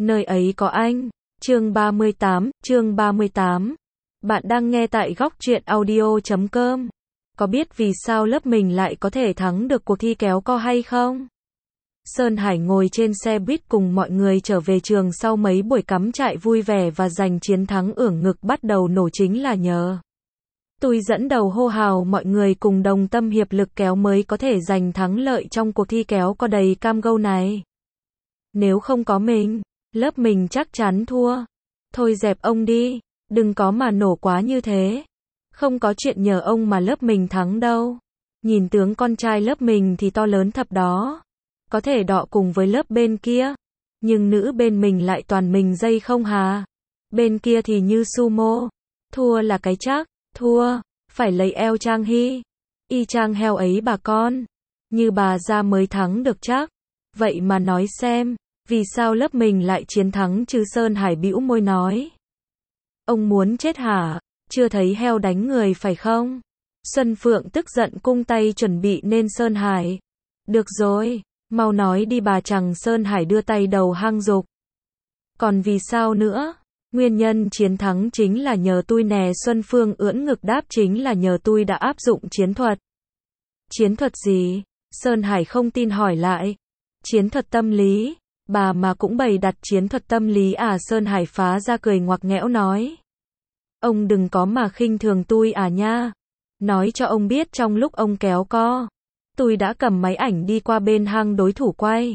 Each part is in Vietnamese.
Nơi ấy có anh. Chương 38. Bạn đang nghe tại góc truyện audio.com. Có biết vì sao lớp mình lại có thể thắng được cuộc thi kéo co hay không? Sơn Hải ngồi trên xe buýt cùng mọi người trở về trường sau mấy buổi cắm trại vui vẻ và giành chiến thắng ưỡng ngực bắt đầu nổ chính là nhờ tôi dẫn đầu hô hào mọi người cùng đồng tâm hiệp lực kéo mới có thể giành thắng lợi trong cuộc thi kéo co đầy cam go này. Nếu không có mình, lớp mình chắc chắn thua. Thôi dẹp ông đi, đừng có mà nổ quá như thế. Không có chuyện nhờ ông mà lớp mình thắng đâu. Nhìn tướng con trai lớp mình thì to lớn thật đó. Có thể đọ cùng với lớp bên kia. Nhưng nữ bên mình lại toàn mình dây không hà. Bên kia thì như sumo. Thua là cái chắc, thua, phải lấy eo Trang Hy. Y chang heo ấy bà con. Như bà ra mới thắng được chắc. Vậy mà nói xem, vì sao lớp mình lại chiến thắng chứ? Sơn Hải bĩu môi nói. Ông muốn chết hả? Chưa thấy heo đánh người phải không? Xuân Phượng tức giận cung tay chuẩn bị nên Sơn Hải. Được rồi, mau nói đi bà chàng. Sơn Hải đưa tay đầu hang dục. Còn vì sao nữa? Nguyên nhân chiến thắng chính là nhờ tôi nè. Xuân Phương ưỡn ngực đáp, chính là nhờ tôi đã áp dụng chiến thuật. Chiến thuật gì? Sơn Hải không tin hỏi lại. Chiến thuật tâm lý. Bà mà cũng bày đặt chiến thuật tâm lý à? Sơn Hải phá ra cười ngoặc nghẽo nói. Ông đừng có mà khinh thường tôi à nha. Nói cho ông biết trong lúc ông kéo co, tôi đã cầm máy ảnh đi qua bên hang đối thủ quay.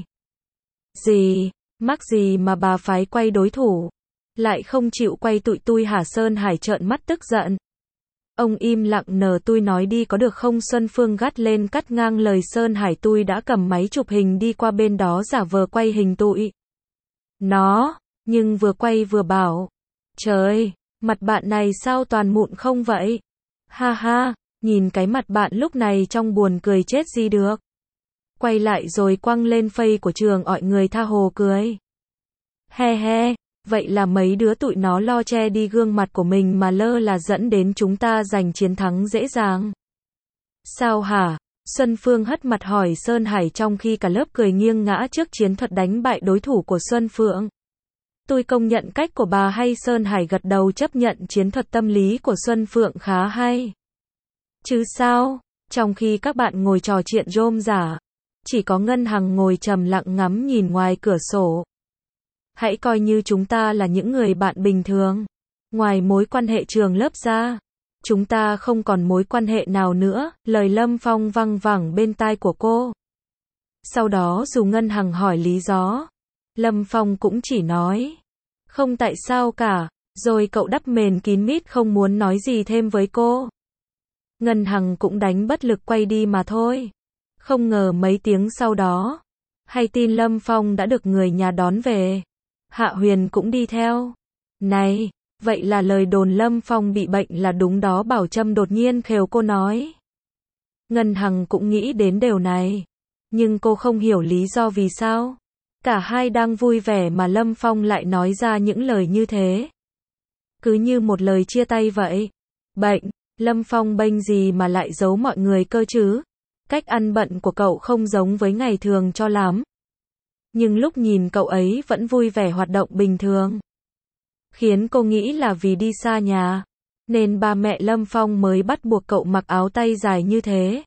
Gì? Mắc gì mà bà phái quay đối thủ? Lại không chịu quay tụi tôi hả? Sơn Hải trợn mắt tức giận. Ông im lặng nờ tôi nói đi có được không? Xuân Phương gắt lên cắt ngang lời Sơn Hải. Tôi đã cầm máy chụp hình đi qua bên đó giả vờ quay hình tụi nó, nhưng vừa quay vừa bảo. Trời, mặt bạn này sao toàn mụn không vậy? Ha ha, nhìn cái mặt bạn lúc này trong buồn cười chết gì được. Quay lại rồi quăng lên face của trường mọi người tha hồ cười. He he. Vậy là mấy đứa tụi nó lo che đi gương mặt của mình mà lơ là dẫn đến chúng ta giành chiến thắng dễ dàng. Sao hả? Xuân Phương hất mặt hỏi Sơn Hải trong khi cả lớp cười nghiêng ngã trước chiến thuật đánh bại đối thủ của Xuân Phượng. Tôi công nhận cách của bà hay? Sơn Hải gật đầu chấp nhận chiến thuật tâm lý của Xuân Phượng khá hay. Chứ sao? Trong khi các bạn ngồi trò chuyện rôm rả, chỉ có Ngân Hằng ngồi trầm lặng ngắm nhìn ngoài cửa sổ. Hãy coi như chúng ta là những người bạn bình thường. Ngoài mối quan hệ trường lớp ra, chúng ta không còn mối quan hệ nào nữa, lời Lâm Phong văng vẳng bên tai của cô. Sau đó dù Ngân Hằng hỏi lý do, Lâm Phong cũng chỉ nói, không tại sao cả, rồi cậu đắp mền kín mít không muốn nói gì thêm với cô. Ngân Hằng cũng đánh bất lực quay đi mà thôi. Không ngờ mấy tiếng sau đó, hay tin Lâm Phong đã được người nhà đón về. Hạ Huyền cũng đi theo. Này, vậy là lời đồn Lâm Phong bị bệnh là đúng đó? Bảo Trâm đột nhiên khều cô nói. Ngân Hằng cũng nghĩ đến điều này, nhưng cô không hiểu lý do vì sao. Cả hai đang vui vẻ mà Lâm Phong lại nói ra những lời như thế. Cứ như một lời chia tay vậy. Bệnh, Lâm Phong bệnh gì mà lại giấu mọi người cơ chứ? Cách ăn bận của cậu không giống với ngày thường cho lắm. Nhưng lúc nhìn cậu ấy vẫn vui vẻ hoạt động bình thường, khiến cô nghĩ là vì đi xa nhà, nên ba mẹ Lâm Phong mới bắt buộc cậu mặc áo tay dài như thế.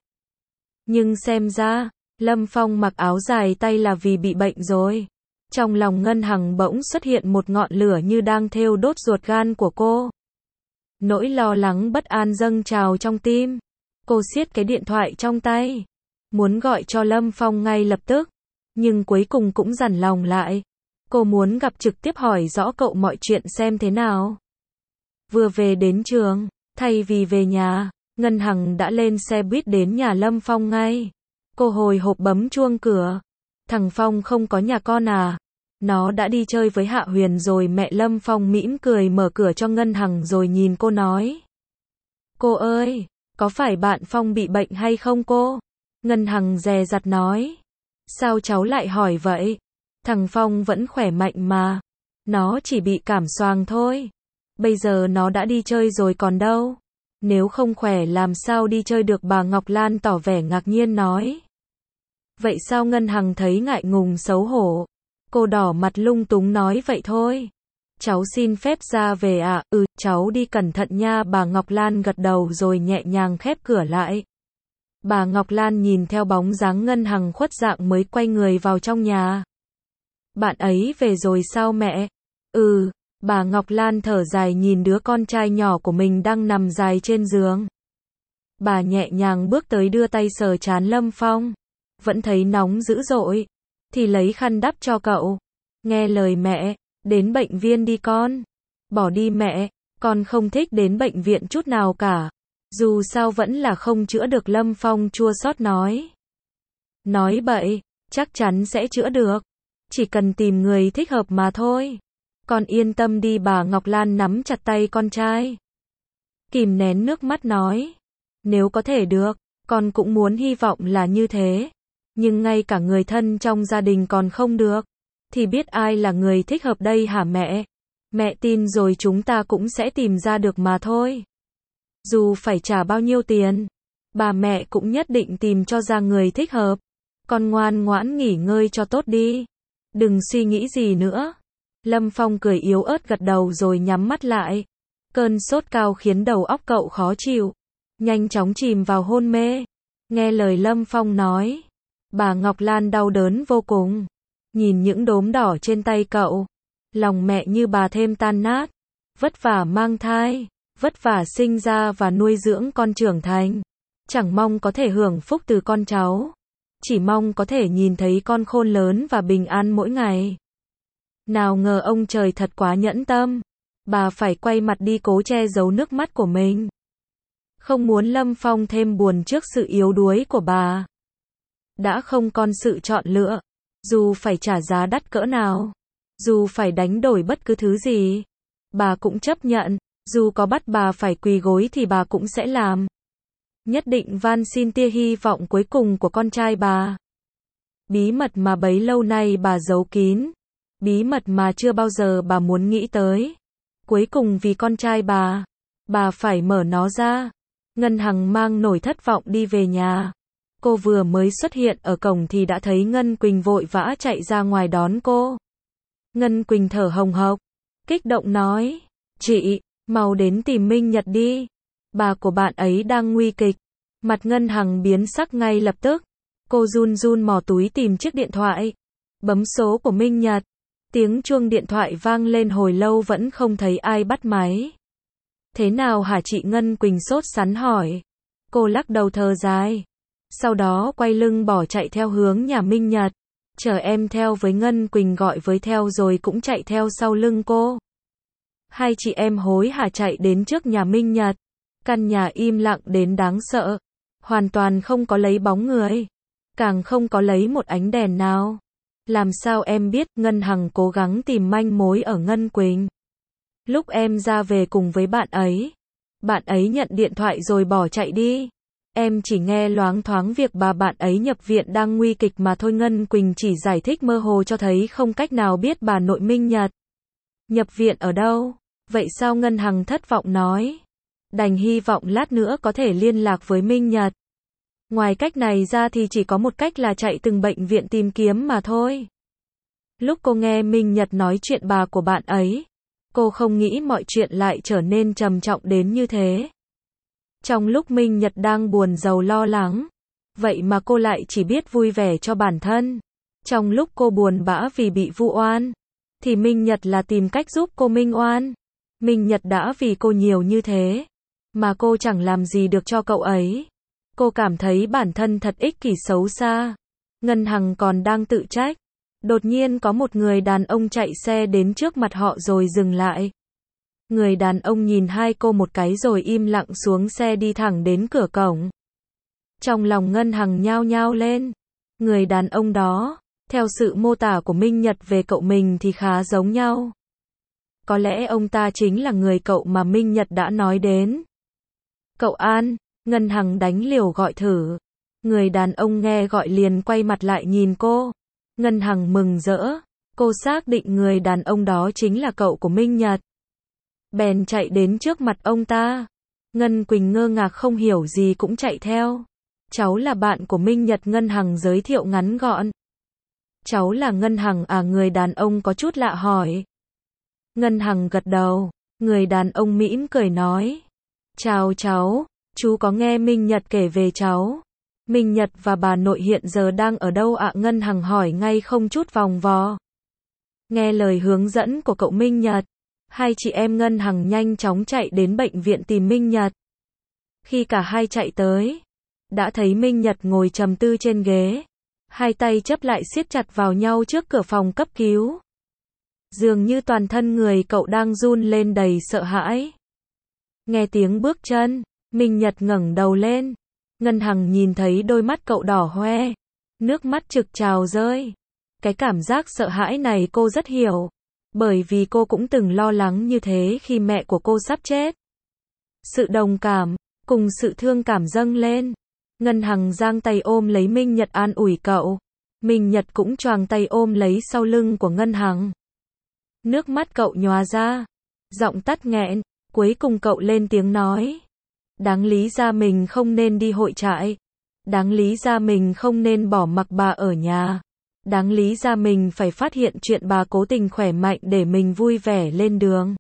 Nhưng xem ra, Lâm Phong mặc áo dài tay là vì bị bệnh rồi. Trong lòng Ngân Hằng bỗng xuất hiện một ngọn lửa như đang thiêu đốt ruột gan của cô. Nỗi lo lắng bất an dâng trào trong tim. Cô siết cái điện thoại trong tay, muốn gọi cho Lâm Phong ngay lập tức. Nhưng cuối cùng cũng dằn lòng lại. Cô muốn gặp trực tiếp hỏi rõ cậu mọi chuyện xem thế nào. Vừa về đến trường, thay vì về nhà, Ngân Hằng đã lên xe buýt đến nhà Lâm Phong ngay. Cô hồi hộp bấm chuông cửa. Thằng Phong không có nhà con à? Nó đã đi chơi với Hạ Huyền rồi. Mẹ Lâm Phong mỉm cười mở cửa cho Ngân Hằng rồi nhìn cô nói. Cô ơi, có phải bạn Phong bị bệnh hay không cô? Ngân Hằng dè dặt nói. Sao cháu lại hỏi vậy? Thằng Phong vẫn khỏe mạnh mà. Nó chỉ bị cảm xoàng thôi. Bây giờ nó đã đi chơi rồi còn đâu. Nếu không khỏe làm sao đi chơi được? Bà Ngọc Lan tỏ vẻ ngạc nhiên nói. Vậy sao? Ngân Hằng thấy ngại ngùng xấu hổ. Cô đỏ mặt lung túng nói vậy thôi. Cháu xin phép ra về ạ. Cháu đi cẩn thận nha. Bà Ngọc Lan gật đầu rồi nhẹ nhàng khép cửa lại. Bà Ngọc Lan nhìn theo bóng dáng Ngân Hằng khuất dạng mới quay người vào trong nhà. Bạn ấy về rồi sao mẹ? Bà Ngọc Lan thở dài nhìn đứa con trai nhỏ của mình đang nằm dài trên giường. Bà nhẹ nhàng bước tới đưa tay sờ trán Lâm Phong. Vẫn thấy nóng dữ dội. Thì lấy khăn đắp cho cậu. Nghe lời mẹ, đến bệnh viện đi con. Bỏ đi mẹ, con không thích đến bệnh viện chút nào cả. Dù sao vẫn là không chữa được, Lâm Phong chua xót nói. Nói bậy, chắc chắn sẽ chữa được. Chỉ cần tìm người thích hợp mà thôi. Con yên tâm đi. Bà Ngọc Lan nắm chặt tay con trai. Kìm nén nước mắt nói. Nếu có thể được, con cũng muốn hy vọng là như thế. Nhưng ngay cả người thân trong gia đình còn không được. Thì biết ai là người thích hợp đây hả mẹ? Mẹ tin rồi chúng ta cũng sẽ tìm ra được mà thôi. Dù phải trả bao nhiêu tiền, bà mẹ cũng nhất định tìm cho ra người thích hợp. Con ngoan ngoãn nghỉ ngơi cho tốt đi. Đừng suy nghĩ gì nữa. Lâm Phong cười yếu ớt gật đầu rồi nhắm mắt lại. Cơn sốt cao khiến đầu óc cậu khó chịu. Nhanh chóng chìm vào hôn mê. Nghe lời Lâm Phong nói. Bà Ngọc Lan đau đớn vô cùng. Nhìn những đốm đỏ trên tay cậu. Lòng mẹ như bà thêm tan nát. Vất vả mang thai. Vất vả sinh ra và nuôi dưỡng con trưởng thành. Chẳng mong có thể hưởng phúc từ con cháu. Chỉ mong có thể nhìn thấy con khôn lớn và bình an mỗi ngày. Nào ngờ ông trời thật quá nhẫn tâm. Bà phải quay mặt đi cố che giấu nước mắt của mình. Không muốn Lâm Phong thêm buồn trước sự yếu đuối của bà. Đã không còn sự chọn lựa. Dù phải trả giá đắt cỡ nào. Dù phải đánh đổi bất cứ thứ gì. Bà cũng chấp nhận. Dù có bắt bà phải quỳ gối thì bà cũng sẽ làm. Nhất định van xin tia hy vọng cuối cùng của con trai bà. Bí mật mà bấy lâu nay bà giấu kín. Bí mật mà chưa bao giờ bà muốn nghĩ tới. Cuối cùng vì con trai bà phải mở nó ra. Ngân Hằng mang nỗi thất vọng đi về nhà. Cô vừa mới xuất hiện ở cổng thì đã thấy Ngân Quỳnh vội vã chạy ra ngoài đón cô. Ngân Quỳnh thở hồng hộc, kích động nói, chị, mau đến tìm Minh Nhật đi. Bà của bạn ấy đang nguy kịch. Mặt Ngân Hằng biến sắc ngay lập tức. Cô run run mò túi tìm chiếc điện thoại. Bấm số của Minh Nhật. Tiếng chuông điện thoại vang lên hồi lâu vẫn không thấy ai bắt máy. Thế nào hả chị? Ngân Quỳnh sốt sắng hỏi. Cô lắc đầu thở dài. Sau đó quay lưng bỏ chạy theo hướng nhà Minh Nhật. Chờ em theo với. Ngân Quỳnh gọi với theo rồi cũng chạy theo sau lưng cô. Hai chị em hối hả chạy đến trước nhà Minh Nhật. Căn nhà im lặng đến đáng sợ. Hoàn toàn không có lấy bóng người. Càng không có lấy một ánh đèn nào. Làm sao em biết? Ngân Hằng cố gắng tìm manh mối ở Ngân Quỳnh. Lúc em ra về cùng với bạn ấy nhận điện thoại rồi bỏ chạy đi. Em chỉ nghe loáng thoáng việc bạn ấy nhập viện đang nguy kịch mà thôi. Ngân Quỳnh chỉ giải thích mơ hồ cho thấy không cách nào biết bà nội Minh Nhật nhập viện ở đâu. Vậy sao? Ngân Hằng thất vọng nói. Đành hy vọng lát nữa có thể liên lạc với Minh Nhật. Ngoài cách này ra thì chỉ có một cách là chạy từng bệnh viện tìm kiếm mà thôi. Lúc cô nghe Minh Nhật nói chuyện bà của bạn ấy, cô không nghĩ mọi chuyện lại trở nên trầm trọng đến như thế. Trong lúc Minh Nhật đang buồn rầu lo lắng, vậy mà cô lại chỉ biết vui vẻ cho bản thân. Trong lúc cô buồn bã vì bị vu oan, thì Minh Nhật là tìm cách giúp cô minh oan. Minh Nhật đã vì cô nhiều như thế, mà cô chẳng làm gì được cho cậu ấy. Cô cảm thấy bản thân thật ích kỷ xấu xa. Ngân Hằng còn đang tự trách. Đột nhiên có một người đàn ông chạy xe đến trước mặt họ rồi dừng lại. Người đàn ông nhìn hai cô một cái rồi im lặng xuống xe đi thẳng đến cửa cổng. Trong lòng Ngân Hằng nhao nhao lên. Người đàn ông đó, theo sự mô tả của Minh Nhật về cậu mình thì khá giống nhau. Có lẽ ông ta chính là người cậu mà Minh Nhật đã nói đến. Cậu An. Ngân Hằng đánh liều gọi thử. Người đàn ông nghe gọi liền quay mặt lại nhìn cô. Ngân Hằng mừng rỡ. Cô xác định người đàn ông đó chính là cậu của Minh Nhật. Bèn chạy đến trước mặt ông ta. Ngân Quỳnh ngơ ngác không hiểu gì cũng chạy theo. Cháu là bạn của Minh Nhật. Ngân Hằng giới thiệu ngắn gọn. Cháu là Ngân Hằng à? Người đàn ông có chút lạ hỏi. Ngân Hằng gật đầu, người đàn ông mỉm cười nói. Chào cháu, chú có nghe Minh Nhật kể về cháu. Minh Nhật và bà nội hiện giờ đang ở đâu ạ? Ngân Hằng hỏi ngay không chút vòng vo. Nghe lời hướng dẫn của cậu Minh Nhật, hai chị em Ngân Hằng nhanh chóng chạy đến bệnh viện tìm Minh Nhật. Khi cả hai chạy tới, đã thấy Minh Nhật ngồi trầm tư trên ghế, hai tay chấp lại siết chặt vào nhau trước cửa phòng cấp cứu. Dường như toàn thân người cậu đang run lên đầy sợ hãi. Nghe tiếng bước chân, Minh Nhật ngẩng đầu lên. Ngân Hằng nhìn thấy đôi mắt cậu đỏ hoe, nước mắt trực trào rơi. Cái cảm giác sợ hãi này cô rất hiểu, bởi vì cô cũng từng lo lắng như thế khi mẹ của cô sắp chết. Sự đồng cảm, cùng sự thương cảm dâng lên. Ngân Hằng giang tay ôm lấy Minh Nhật an ủi cậu. Minh Nhật cũng choàng tay ôm lấy sau lưng của Ngân Hằng. Nước mắt cậu nhòa ra, giọng tắt nghẹn, cuối cùng cậu lên tiếng nói. Đáng lý ra mình không nên đi hội trại. Đáng lý ra mình không nên bỏ mặc bà ở nhà. Đáng lý ra mình phải phát hiện chuyện bà cố tình khỏe mạnh để mình vui vẻ lên đường.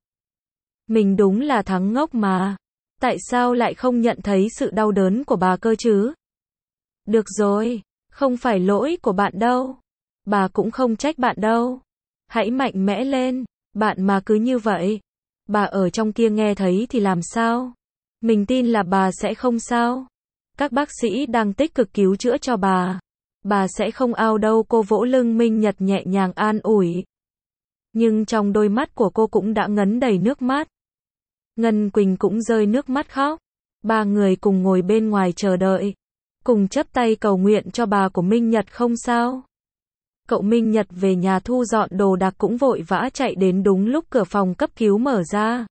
Mình đúng là thằng ngốc mà. Tại sao lại không nhận thấy sự đau đớn của bà cơ chứ? Được rồi, không phải lỗi của bạn đâu. Bà cũng không trách bạn đâu. Hãy mạnh mẽ lên, bạn mà cứ như vậy. Bà ở trong kia nghe thấy thì làm sao? Mình tin là bà sẽ không sao. Các bác sĩ đang tích cực cứu chữa cho bà. Bà sẽ không ao đâu. Cô vỗ lưng Minh Nhật nhẹ nhàng an ủi. Nhưng trong đôi mắt của cô cũng đã ngấn đầy nước mắt. Ngân Quỳnh cũng rơi nước mắt khóc. Ba người cùng ngồi bên ngoài chờ đợi, cùng chắp tay cầu nguyện cho bà của Minh Nhật không sao. Cậu Minh Nhật về nhà thu dọn đồ đạc cũng vội vã chạy đến đúng lúc cửa phòng cấp cứu mở ra.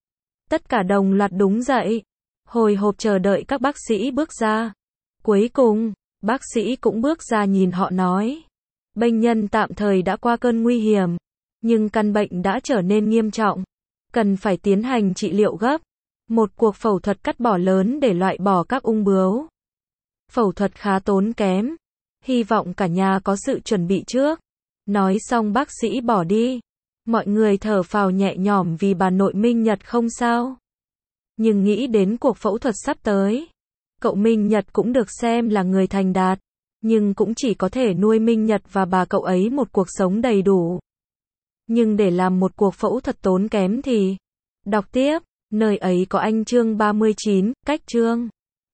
Tất cả đồng loạt đứng dậy, hồi hộp chờ đợi các bác sĩ bước ra. Cuối cùng, bác sĩ cũng bước ra nhìn họ nói. Bệnh nhân tạm thời đã qua cơn nguy hiểm, nhưng căn bệnh đã trở nên nghiêm trọng. Cần phải tiến hành trị liệu gấp. Một cuộc phẫu thuật cắt bỏ lớn để loại bỏ các ung bướu. Phẫu thuật khá tốn kém. Hy vọng cả nhà có sự chuẩn bị trước. Nói xong bác sĩ bỏ đi. Mọi người thở phào nhẹ nhõm vì bà nội Minh Nhật không sao. Nhưng nghĩ đến cuộc phẫu thuật sắp tới. Cậu Minh Nhật cũng được xem là người thành đạt. Nhưng cũng chỉ có thể nuôi Minh Nhật và bà cậu ấy một cuộc sống đầy đủ. Nhưng để làm một cuộc phẫu thuật tốn kém thì... Đọc tiếp, nơi ấy có anh chương 39, cách chương